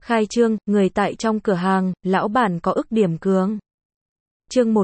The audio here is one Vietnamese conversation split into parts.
Khai trương, người tại trong cửa hàng, lão bản có ức điểm cường. Chương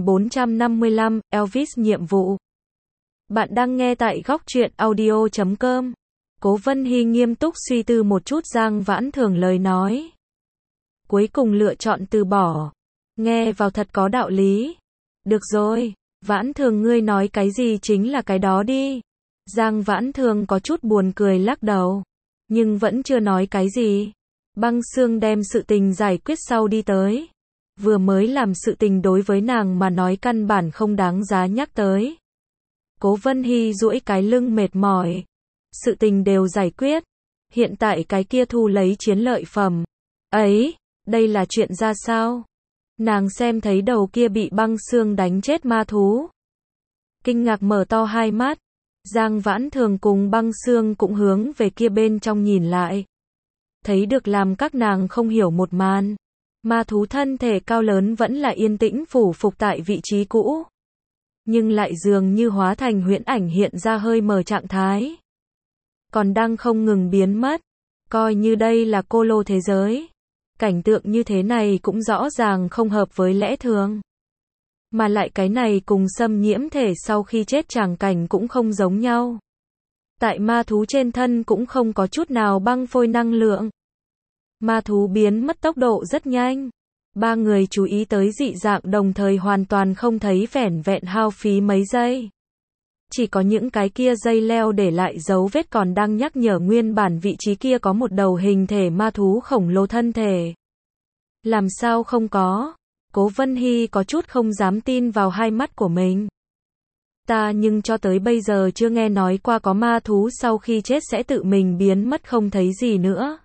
1455, Elvis nhiệm vụ. Bạn đang nghe tại góc truyện audio.com. Cố Vân Hy nghiêm túc suy tư một chút Giang Vãn Thường lời nói. Cuối cùng lựa chọn từ bỏ. Nghe vào thật có đạo lý. Được rồi, Vãn Thường ngươi nói cái gì chính là cái đó đi. Giang Vãn Thường có chút buồn cười lắc đầu. Nhưng vẫn chưa nói cái gì. Băng Xương đem sự tình giải quyết sau đi tới. Vừa mới làm sự tình đối với nàng mà nói căn bản không đáng giá nhắc tới. Cố Vân Hy duỗi cái lưng mệt mỏi. Sự tình đều giải quyết. Hiện tại cái kia thu lấy chiến lợi phẩm. Ấy, đây là chuyện ra sao? Nàng xem thấy đầu kia bị Băng Xương đánh chết ma thú. Kinh ngạc mở to hai mắt. Giang Vãn Thường cùng Băng Xương cũng hướng về kia bên trong nhìn lại. Thấy được làm các nàng không hiểu một màn. Ma thú thân thể cao lớn vẫn là yên tĩnh phủ phục tại vị trí cũ. Nhưng lại dường như hóa thành huyễn ảnh hiện ra hơi mờ trạng thái. Còn đang không ngừng biến mất. Coi như đây là cô lô thế giới. Cảnh tượng như thế này cũng rõ ràng không hợp với lẽ thường. Mà lại cái này cùng xâm nhiễm thể sau khi chết tràng cảnh cũng không giống nhau. Tại ma thú trên thân cũng không có chút nào băng phôi năng lượng. Ma thú biến mất tốc độ rất nhanh. Ba người chú ý tới dị dạng đồng thời hoàn toàn không thấy vẻn vẹn hao phí mấy giây. Chỉ có những cái kia dây leo để lại dấu vết còn đang nhắc nhở nguyên bản vị trí kia có một đầu hình thể ma thú khổng lồ thân thể. Làm sao không có? Cố Vân Hy có chút không dám tin vào hai mắt của mình. Ta nhưng cho tới bây giờ chưa nghe nói qua có ma thú sau khi chết sẽ tự mình biến mất không thấy gì nữa.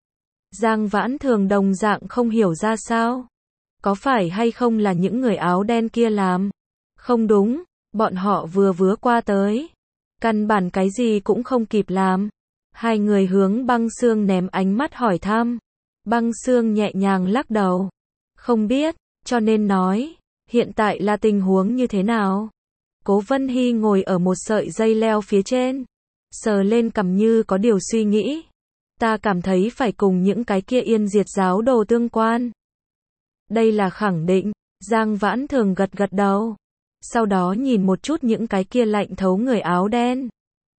Giang Vãn Thường đồng dạng không hiểu ra sao. Có phải hay không là những người áo đen kia làm? Không đúng, bọn họ vừa vứa qua tới. Căn bản cái gì cũng không kịp làm. Hai người hướng Băng Xương ném ánh mắt hỏi thăm. Băng Xương nhẹ nhàng lắc đầu. Không biết, cho nên nói, hiện tại là tình huống như thế nào? Cố Vân Hy ngồi ở một sợi dây leo phía trên. Sờ lên cằm như có điều suy nghĩ. Ta cảm thấy phải cùng những cái kia Yên Diệt giáo đồ tương quan. Đây là khẳng định. Giang Vãn Thường gật gật đầu. Sau đó nhìn một chút những cái kia lạnh thấu người áo đen.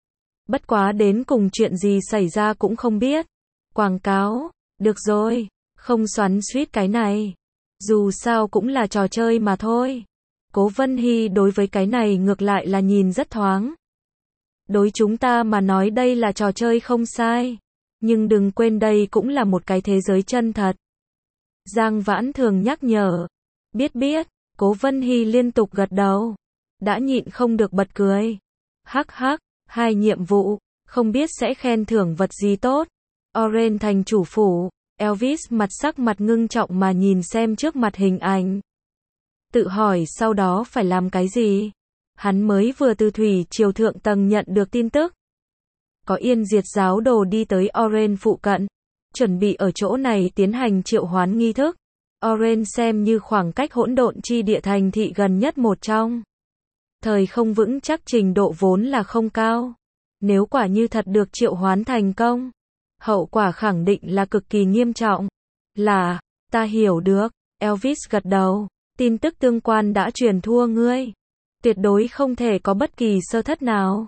Bất quá đến cùng chuyện gì xảy ra cũng không biết. Quảng cáo, được rồi, không xoắn xuýt cái này. Dù sao cũng là trò chơi mà thôi. Cố Vân Hy đối với cái này ngược lại là nhìn rất thoáng. Đối chúng ta mà nói đây là trò chơi không sai. Nhưng đừng quên đây cũng là một cái thế giới chân thật. Giang Vãn Thường nhắc nhở. Biết, Cố Vân Hy liên tục gật đầu. Đã nhịn không được bật cười. Hắc hắc, 2 nhiệm vụ, không biết sẽ khen thưởng vật gì tốt. Orange thành chủ phủ. Elvis sắc mặt ngưng trọng mà nhìn xem trước mặt hình ảnh. Tự hỏi sau đó phải làm cái gì? Hắn mới vừa từ thủy triều thượng tầng nhận được tin tức. Có Yên Diệt giáo đồ đi tới Orange phụ cận. Chuẩn bị ở chỗ này tiến hành triệu hoán nghi thức. Orange xem như khoảng cách hỗn độn chi địa thành thị gần nhất một trong. Thời không vững chắc trình độ vốn là không cao. Nếu quả như thật được triệu hoán thành công. Hậu quả khẳng định là cực kỳ nghiêm trọng. Là, ta hiểu được. Elvis gật đầu. Tin tức tương quan đã truyền thua ngươi. Tuyệt đối không thể có bất kỳ sơ thất nào.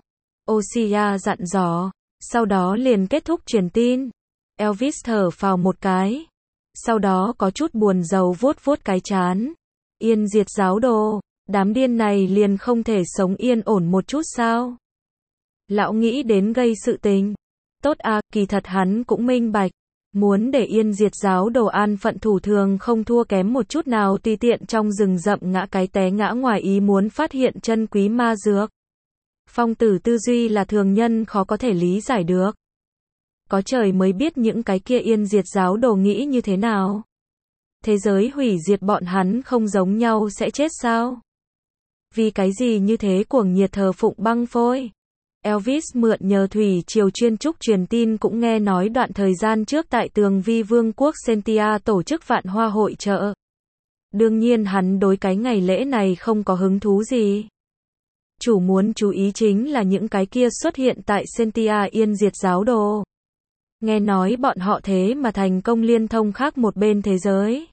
Osia dặn dò. Sau đó liền kết thúc truyền tin. Elvis thở phào một cái. Sau đó có chút buồn rầu vuốt vuốt cái trán. Yên Diệt giáo đồ. Đám điên này liền không thể sống yên ổn một chút sao? Lão nghĩ đến gây sự tình. Tốt à, kỳ thật hắn cũng minh bạch. Muốn để Yên Diệt giáo đồ an phận thủ thường không thua kém một chút nào tùy tiện trong rừng rậm ngã cái té ngã ngoài ý muốn phát hiện chân quý ma dược. Phong tử tư duy là thường nhân khó có thể lý giải được. Có trời mới biết những cái kia Yên Diệt giáo đồ nghĩ như thế nào. Thế giới hủy diệt bọn hắn không giống nhau sẽ chết sao? Vì cái gì như thế cuồng nhiệt thờ phụng băng phôi? Elvis mượn nhờ thủy triều chuyên trúc truyền tin cũng nghe nói đoạn thời gian trước tại Tường Vi Vương quốc Sentia tổ chức vạn hoa hội chợ. Đương nhiên hắn đối cái ngày lễ này không có hứng thú gì. Chủ muốn chú ý chính là những cái kia xuất hiện tại Sentia Yên Diệt giáo đồ. Nghe nói bọn họ thế mà thành công liên thông khác một bên thế giới.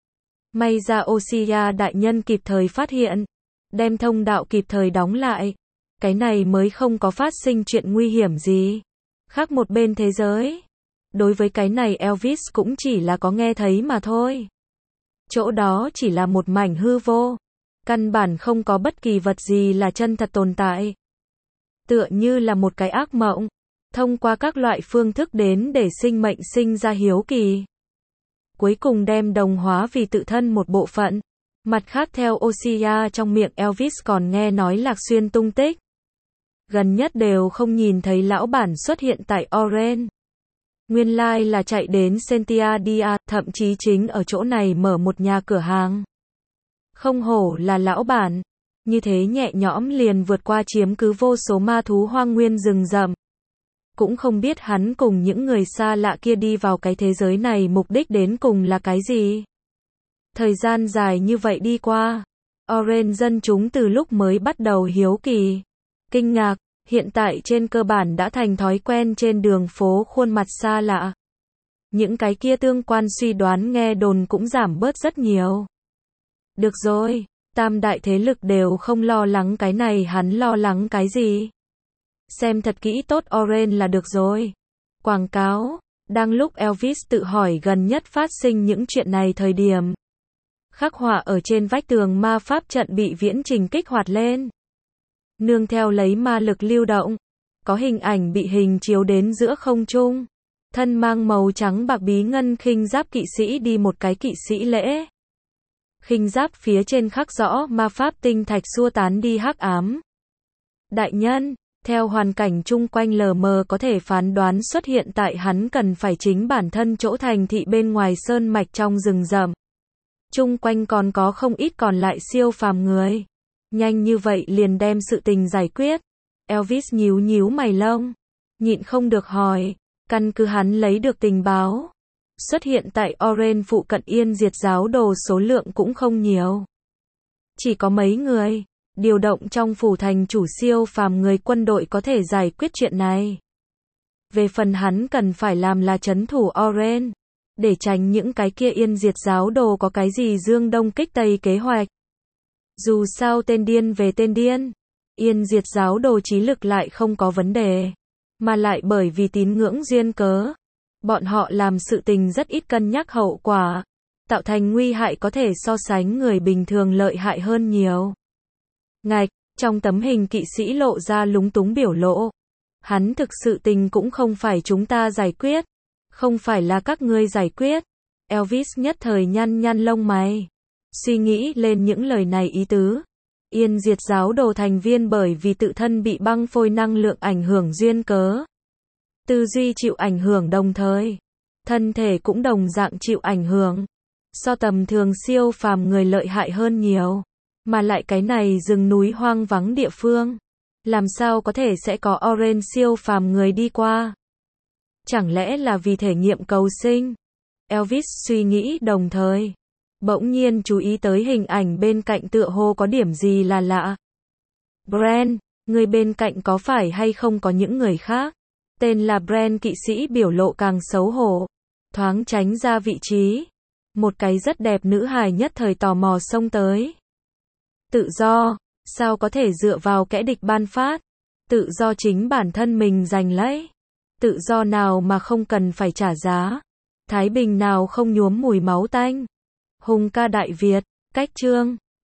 May ra Osia đại nhân kịp thời phát hiện, đem thông đạo kịp thời đóng lại. Cái này mới không có phát sinh chuyện nguy hiểm gì. Khác một bên thế giới. Đối với cái này Elvis cũng chỉ là có nghe thấy mà thôi. Chỗ đó chỉ là một mảnh hư vô. Căn bản không có bất kỳ vật gì là chân thật tồn tại. Tựa như là một cái ác mộng. Thông qua các loại phương thức đến để sinh mệnh sinh ra hiếu kỳ. Cuối cùng đem đồng hóa vì tự thân một bộ phận. Mặt khác theo Osia trong miệng Elvis còn nghe nói Lạc Xuyên tung tích. Gần nhất đều không nhìn thấy lão bản xuất hiện tại Oren. Nguyên lai là chạy đến Sentia Dia, thậm chí chính ở chỗ này mở một nhà cửa hàng. Không hổ là lão bản, như thế nhẹ nhõm liền vượt qua chiếm cứ vô số ma thú hoang nguyên rừng rậm. Cũng không biết hắn cùng những người xa lạ kia đi vào cái thế giới này mục đích đến cùng là cái gì. Thời gian dài như vậy đi qua, Oren dân chúng từ lúc mới bắt đầu hiếu kỳ, kinh ngạc, hiện tại trên cơ bản đã thành thói quen trên đường phố khuôn mặt xa lạ. Những cái kia tương quan suy đoán nghe đồn cũng giảm bớt rất nhiều. Được rồi, tam đại thế lực đều không lo lắng cái này, hắn lo lắng cái gì? Xem thật kỹ tốt Oren là được rồi. Quảng cáo. Đang lúc Elvis tự hỏi gần nhất phát sinh những chuyện này thời điểm. Khắc họa ở trên vách tường ma pháp trận bị viễn trình kích hoạt lên. Nương theo lấy ma lực lưu động. Có hình ảnh bị hình chiếu đến giữa không trung. Thân mang màu trắng bạc bí ngân khinh giáp kỵ sĩ đi một cái kỵ sĩ lễ. Khinh giáp phía trên khắc rõ ma pháp tinh thạch xua tán đi hắc ám. Đại nhân, theo hoàn cảnh chung quanh lờ mờ có thể phán đoán xuất hiện tại hắn cần phải chính bản thân chỗ thành thị bên ngoài sơn mạch trong rừng rậm. Chung quanh còn có không ít còn lại siêu phàm người. Nhanh như vậy liền đem sự tình giải quyết. Elvis nhíu nhíu mày lông. Nhịn không được hỏi. Căn cứ hắn lấy được tình báo. Xuất hiện tại Oren phụ cận Yên Diệt giáo đồ số lượng cũng không nhiều. Chỉ có mấy người. Điều động trong phủ thành chủ siêu phàm người quân đội có thể giải quyết chuyện này. Về phần hắn cần phải làm là trấn thủ Oren. Để tránh những cái kia Yên Diệt giáo đồ có cái gì dương đông kích tây kế hoạch. Dù sao tên điên về tên điên. Yên Diệt giáo đồ trí lực lại không có vấn đề. Mà lại bởi vì tín ngưỡng duyên cớ. Bọn họ làm sự tình rất ít cân nhắc hậu quả. Tạo thành nguy hại có thể so sánh người bình thường lợi hại hơn nhiều. Ngạch, trong tấm hình kỵ sĩ lộ ra lúng túng biểu lộ. Hắn thực sự tình cũng không phải chúng ta giải quyết. Không phải là các ngươi giải quyết. Elvis nhất thời nhăn nhăn lông mày. Suy nghĩ lên những lời này ý tứ. Yên Diệt giáo đồ thành viên bởi vì tự thân bị băng phôi năng lượng ảnh hưởng duyên cớ. Tư duy chịu ảnh hưởng đồng thời. Thân thể cũng đồng dạng chịu ảnh hưởng. So tầm thường siêu phàm người lợi hại hơn nhiều. Mà lại cái này rừng núi hoang vắng địa phương. Làm sao có thể sẽ có Oren siêu phàm người đi qua? Chẳng lẽ là vì thể nghiệm cầu sinh? Elvis suy nghĩ đồng thời. Bỗng nhiên chú ý tới hình ảnh bên cạnh tựa hồ có điểm gì là lạ. Bren, người bên cạnh có phải hay không có những người khác? Tên là Bren kỵ sĩ biểu lộ càng xấu hổ. Thoáng tránh ra vị trí. Một cái rất đẹp nữ hài nhất thời tò mò xông tới. Tự do, sao có thể dựa vào kẻ địch ban phát? Tự do chính bản thân mình giành lấy. Tự do nào mà không cần phải trả giá? Thái bình nào không nhuốm mùi máu tanh? Hùng ca Đại Việt, cách chương